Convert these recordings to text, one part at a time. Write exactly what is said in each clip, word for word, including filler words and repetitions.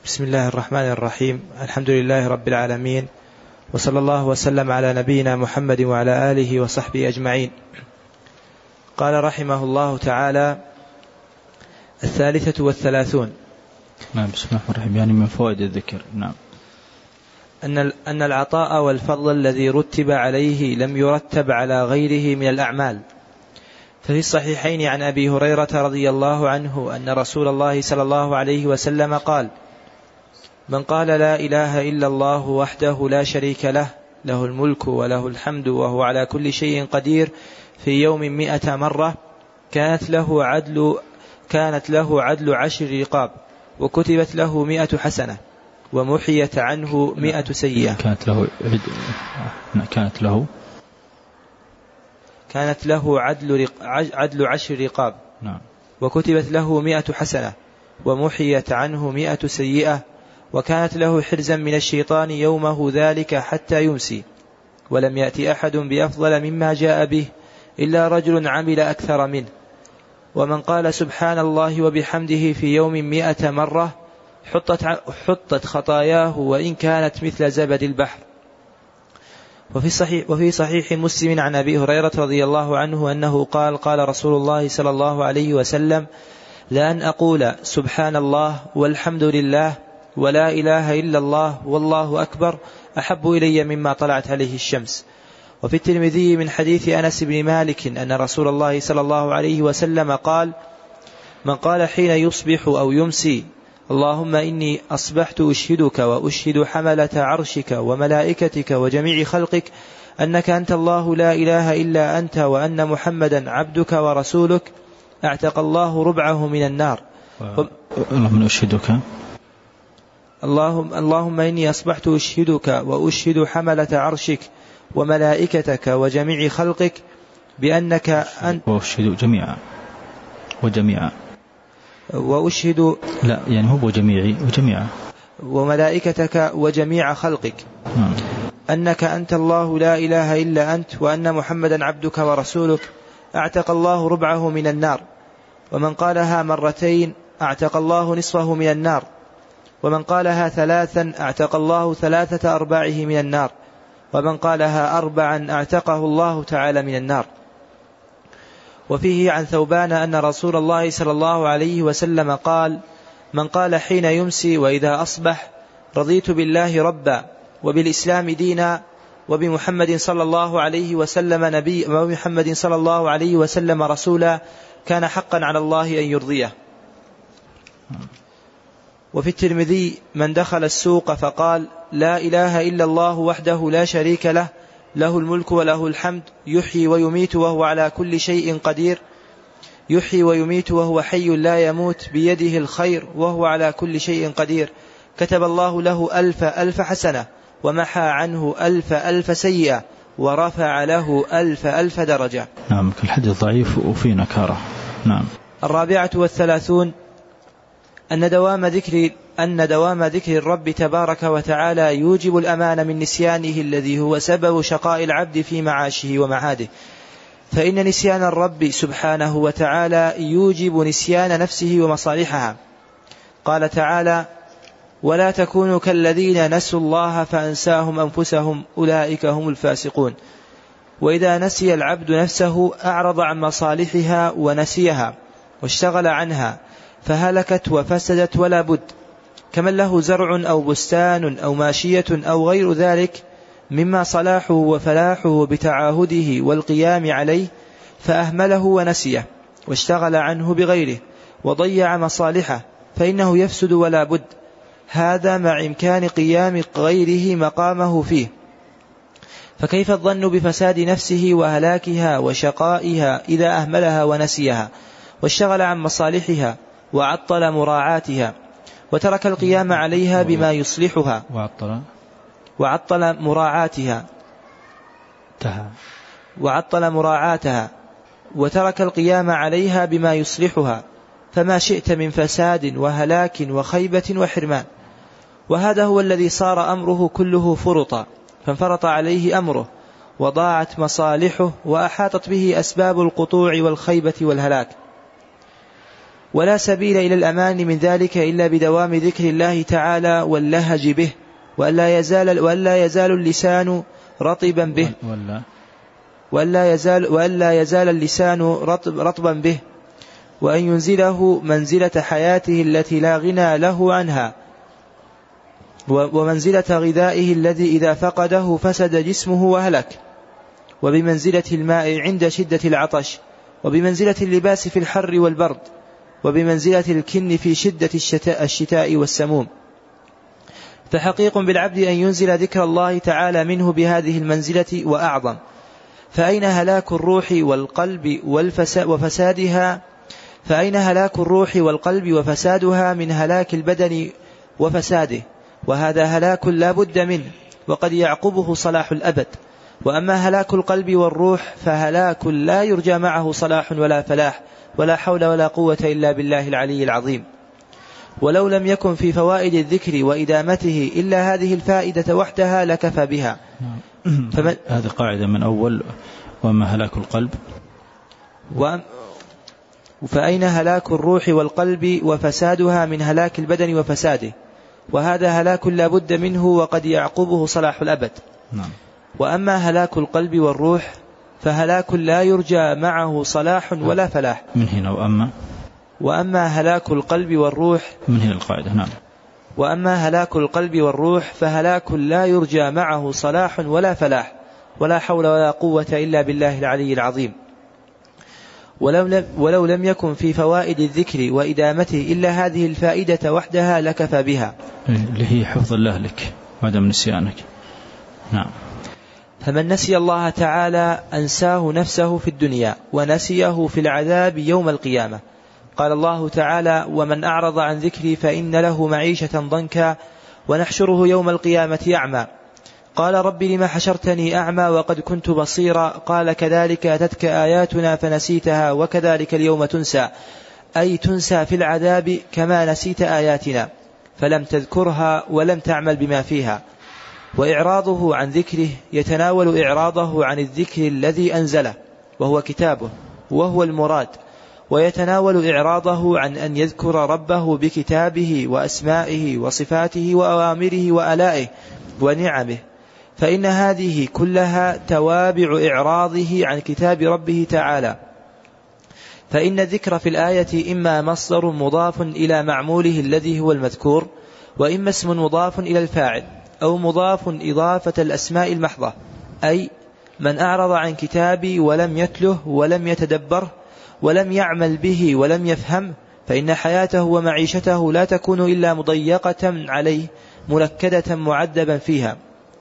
بسم الله الرحمن الرحيم. الحمد لله رب العالمين، وصلى الله وسلم على نبينا محمد وعلى آله وصحبه أجمعين. قال رحمه الله تعالى: الثالثة والثلاثون. نعم. بسم الله الرحمن الرحيم. يعني من فوائد الذكر. نعم. أن أن العطاء والفضل الذي رتب عليه لم يرتب على غيره من الأعمال. ففي الصحيحين عن أبي هريرة رضي الله عنه أن رسول الله صلى الله عليه وسلم قال: من قال لا إله إلا الله وحده لا شريك له له الملك وله الحمد وهو على كل شيء قدير في يوم مئة مرة كانت له عدل كانت له عدل عشر رقاب، وكتبت له مئة حسنة، ومحيت عنه مئة سيئة. كانت له كانت له كانت له عدل عدل عشر رقاب، نعم. وكتبت له مئة حسنة، ومحيت عنه مئة سيئة، وكانت له حرزا من الشيطان يومه ذلك حتى يمسي. ولم يأتي أحد بأفضل مما جاء به إلا رجل عمل أكثر منه. ومن قال سبحان الله وبحمده في يوم مئة مرة حطت, حطت خطاياه وإن كانت مثل زبد البحر. وفي صحيح, وفي صحيح مسلم عن أبي هريرة رضي الله عنه أنه قال: قال رسول الله صلى الله عليه وسلم: لأن أقول سبحان الله والحمد لله ولا إله إلا الله والله أكبر أحب إلي مما طلعت عليه الشمس. وفي الترمذي من حديث أنس بن مالك أن رسول الله صلى الله عليه وسلم قال: من قال حين يصبح أو يمسي: اللهم إني أصبحت أشهدك وأشهد حملة عرشك وملائكتك وجميع خلقك أنك أنت الله لا إله إلا أنت وأن محمدا عبدك ورسولك، أعتق الله ربعه من النار. اللهم أشهدك اللهم, اللهم إني أصبحت أشهدك وأشهد حملة عرشك وملائكتك وجميع خلقك بأنك أنت وأشهد جميعا وجميعا وأشهد لا يعني هو وجميعي وجميعا وملائكتك وجميع خلقك نعم. أنك أنت الله لا إله إلا أنت وأن محمدا عبدك ورسولك، أعتق الله ربعه من النار. ومن قالها مرتين أعتق الله نصفه من النار. ومن قالها ثلاثا أعتق الله ثلاثة أرباعه من النار. ومن قالها أربعا أعتقه الله تعالى من النار. وفيه عن ثوبان أن رسول الله صلى الله عليه وسلم قال: من قال حين يمسي وإذا أصبح: رضيت بالله ربا وبالإسلام دينا وبمحمد صلى الله عليه وسلم نبي وبمحمد صلى الله عليه وسلم رسولا، كان حقا على الله أن يرضيه. وفي الترمذي: من دخل السوق فقال: لا إله إلا الله وحده لا شريك له له الملك وله الحمد يحيي ويميت وهو على كل شيء قدير يحيي ويميت وهو حي لا يموت بيده الخير وهو على كل شيء قدير، كتب الله له ألف ألف حسنة، ومحى عنه ألف ألف سيئة، ورفع له ألف ألف درجة. نعم. الحديث ضعيف وفي نكارة. نعم. الرابعة والثلاثون. أن دوام ذكر أن دوام ذكر الرب تبارك وتعالى يوجب الأمان من نسيانه الذي هو سبب شقاء العبد في معاشه ومعاده. فإن نسيان الرب سبحانه وتعالى يوجب نسيان نفسه ومصالحها. قال تعالى: ولا تكونوا كالذين نسوا الله فأنساهم أنفسهم أولئك هم الفاسقون. وإذا نسي العبد نفسه أعرض عن مصالحها ونسيها واشتغل عنها، فهلكت وفسدت ولا بد. كمن له زرع أو بستان أو ماشية أو غير ذلك مما صلاحه وفلاحه بتعاهده والقيام عليه، فأهمله ونسيه واشتغل عنه بغيره وضيع مصالحه، فإنه يفسد ولا بد. هذا مع إمكان قيام غيره مقامه فيه. فكيف الظن بفساد نفسه وهلاكها وشقائها إذا أهملها ونسيها واشتغل عن مصالحها وعطل مراعاتها وترك القيام عليها بما يصلحها وعطل وعطل مراعاتها وعطل مراعاتها وترك القيام عليها بما يصلحها، فما شئت من فساد وهلاك وخيبة وحرمان. وهذا هو الذي صار أمره كله فرطا، فانفرط عليه أمره وضاعت مصالحه وأحاطت به أسباب القطوع والخيبة والهلاك. ولا سبيل إلى الأمان من ذلك إلا بدوام ذكر الله تعالى واللهج به، وألا يزال, وألا يزال اللسان رطبا به وألا يزال, وألا يزال اللسان رطب رطبا به، وأن ينزله منزلة حياته التي لا غنى له عنها، ومنزلة غذائه الذي إذا فقده فسد جسمه وهلك، وبمنزلة الماء عند شدة العطش، وبمنزلة اللباس في الحر والبرد، وبمنزلة الكن في شدة الشتاء, الشتاء والسموم. فحقيق بالعبد أن ينزل ذكر الله تعالى منه بهذه المنزلة وأعظم. فأين هلاك الروح والقلب وفسادها فأين هلاك الروح والقلب وفسادها من هلاك البدن وفساده، وهذا هلاك لا بد منه، وقد يعقبه صلاح الأبد. وأما هلاك القلب والروح فهلاك لا يرجى معه صلاح ولا فلاح ولا حول ولا قوة إلا بالله العلي العظيم. ولو لم يكن في فوائد الذكر وإدامته إلا هذه الفائدة وحدها لكفى بها. فمن هذه قاعدة من أول، وأما هلاك القلب وأم فأين هلاك الروح والقلب وفسادها من هلاك البدن وفساده، وهذا هلاك لا بد منه، وقد يعقبه صلاح الأبد. نعم. وأما هلاك القلب والروح فهلاك لا يرجى معه صلاح ولا فلاح. من هنا وأما وأما هلاك القلب والروح من هنا القاعدة. نعم. وأما هلاك القلب والروح فهلاك لا يرجى معه صلاح ولا فلاح ولا حول ولا قوة إلا بالله العلي العظيم. ولو لم, ولو لم يكن في فوائد الذكر وإدامته إلا هذه الفائدة وحدها لكفى بها، اللي هي حفظ الله لك وعدم نسيانك. نعم. فمن نسي الله تعالى أنساه نفسه في الدنيا ونسيه في العذاب يوم القيامة. قال الله تعالى: ومن أعرض عن ذكري فإن له معيشة ضنكا ونحشره يوم القيامة أعمى. قال: رب لما حشرتني أعمى وقد كنت بصيرا. قال: كذلك أتتك آياتنا فنسيتها وكذلك اليوم تنسى، أي تنسى في العذاب كما نسيت آياتنا فلم تذكرها ولم تعمل بما فيها. وإعراضه عن ذكره يتناول إعراضه عن الذكر الذي أنزله وهو كتابه وهو المراد، ويتناول إعراضه عن أن يذكر ربه بكتابه وأسمائه وصفاته وأوامره وآلائه ونعمه، فإن هذه كلها توابع إعراضه عن كتاب ربه تعالى. فإن الذكر في الآية إما مصدر مضاف إلى معموله الذي هو المذكور، وإما اسم مضاف إلى الفاعل، أو مضاف إضافة الأسماء المحضة، أي من أعرض عن كتابي ولم يتله ولم يتدبره ولم يعمل به ولم يفهم، فإن حياته ومعيشته لا تكون إلا مضيقة عليه ملكدة معذبا فيها.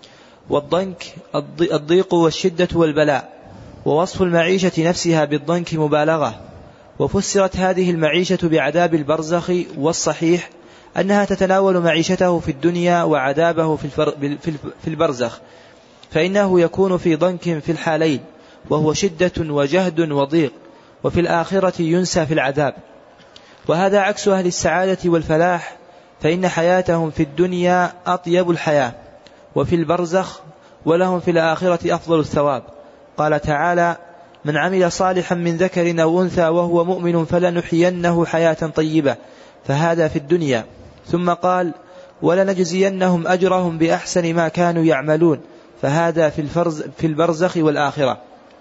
والضنك الضيق والشدة والبلاء، ووصف المعيشة نفسها بالضنك مبالغة. وفسرت هذه المعيشة بعذاب البرزخ، والصحيح أنها تتناول معيشته في الدنيا وعذابه في البرزخ، فإنه يكون في ضنك في الحالين، وهو شدة وجهد وضيق، وفي الآخرة ينسى في العذاب. وهذا عكس أهل السعادة والفلاح، فإن حياتهم في الدنيا أطيب الحياة وفي البرزخ، ولهم في الآخرة أفضل الثواب. قال تعالى: من عمل صالحا من ذكر أو أنثى وهو مؤمن فلنحيينه حياة طيبة، فهذا في الدنيا. ثم قال: ولنجزينهم أجرهم بأحسن ما كانوا يعملون، فهذا في البرزخ والآخرة.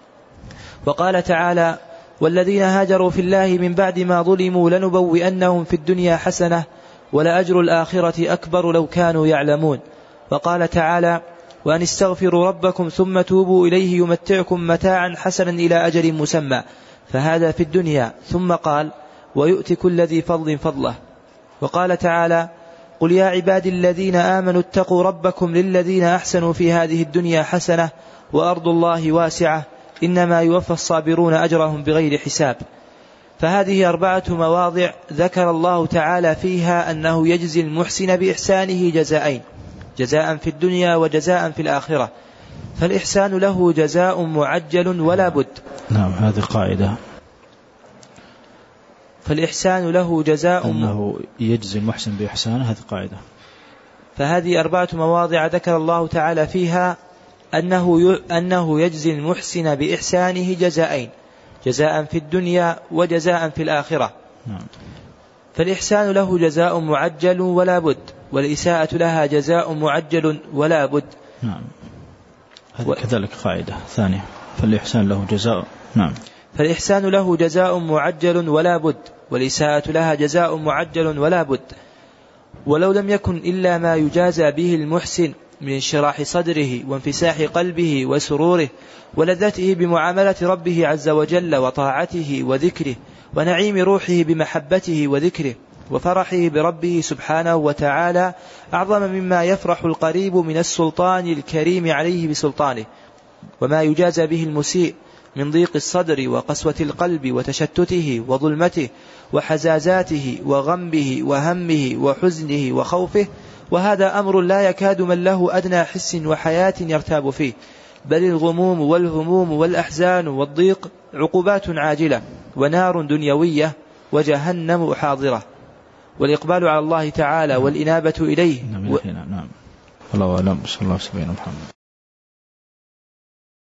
وقال تعالى: والذين هاجروا في الله من بعد ما ظلموا لنبوئنهم في الدنيا حسنة ولأجر الآخرة أكبر لو كانوا يعلمون. وقال تعالى: وأن استغفروا ربكم ثم توبوا إليه يمتعكم متاعا حسنا إلى أجل مسمى، فهذا في الدنيا. ثم قال: ويؤتي كل ذي فضل فضله. وقال تعالى: قل يا عبادي الذين آمنوا اتقوا ربكم للذين أحسنوا في هذه الدنيا حسنة وأرض الله واسعة إنما يوفى الصابرون أجرهم بغير حساب. فهذه أربعة مواضع ذكر الله تعالى فيها أنه يجزي المحسن بإحسانه جزاءين، جزاء في الدنيا وجزاء في الآخرة، فالإحسان له جزاء معجل ولا بد. نعم، هذه قاعدة. فالإحسان له جزاء أنه يجزي المحسن بإحسانه، هذه قاعدة. فهذه أربعة مواضع ذكر الله تعالى فيها أنه أنه يجزي المحسن بإحسانه جزاءين، جزاء في الدنيا وجزاء في الآخرة، نعم. فالإحسان له جزاء معجل ولا بد، والإساءة لها جزاء معجل ولا بد. نعم. هذه و... كذلك قاعدة ثانية. فالإحسان له جزاء نعم فالإحسان له جزاء معجل ولا بد، والإساءة لها جزاء معجل ولا بد. ولو لم يكن إلا ما يجازى به المحسن من انشراح صدره وانفساح قلبه وسروره ولذته بمعاملة ربه عز وجل وطاعته وذكره ونعيم روحه بمحبته وذكره وفرحه بربه سبحانه وتعالى أعظم مما يفرح القريب من السلطان الكريم عليه بسلطانه، وما يجازى به المسيء من ضيق الصدر وقسوة القلب وتشتته وظلمته وحزازاته وغمه وهمه وحزنه وخوفه. وهذا أمر لا يكاد من له أدنى حس وحياة يرتاب فيه، بل الغموم والهموم والأحزان والضيق عقوبات عاجلة ونار دنيوية وجهنم حاضرة. والإقبال على الله تعالى والإنابة إليه نعم. نعم. الله أعلم. صلى الله عليه وسلم.